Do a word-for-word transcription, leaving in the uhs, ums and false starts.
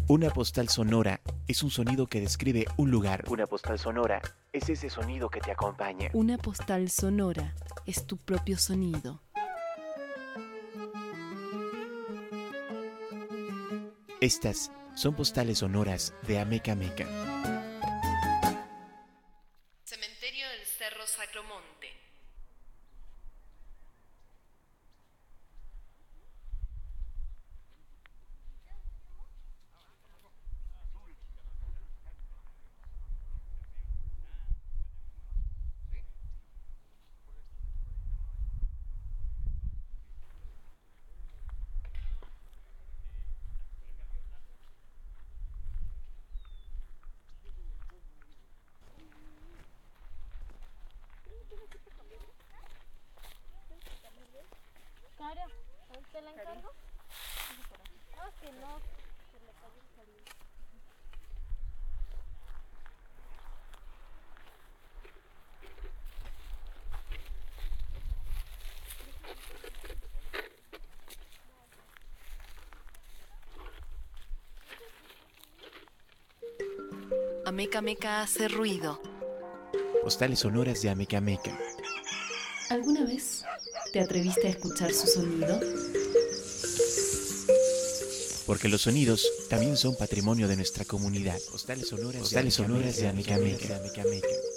Una postal sonora es un sonido que describe un lugar. Una postal sonora es ese sonido que te acompaña. Una postal sonora es tu propio sonido. Estas son postales sonoras de Ameca Meca. Cementerio del Cerro Sacromonte. Cara, ¿te la encargo? Ah, que no. Se le cayó el cabello. Ameca Meca hace ruido. Postales sonoras de Ameca Meca. ¿Alguna vez te atreviste a escuchar su sonido? Porque los sonidos también son patrimonio de nuestra comunidad. Postales sonoras, Postales sonoras de Ameca Meca.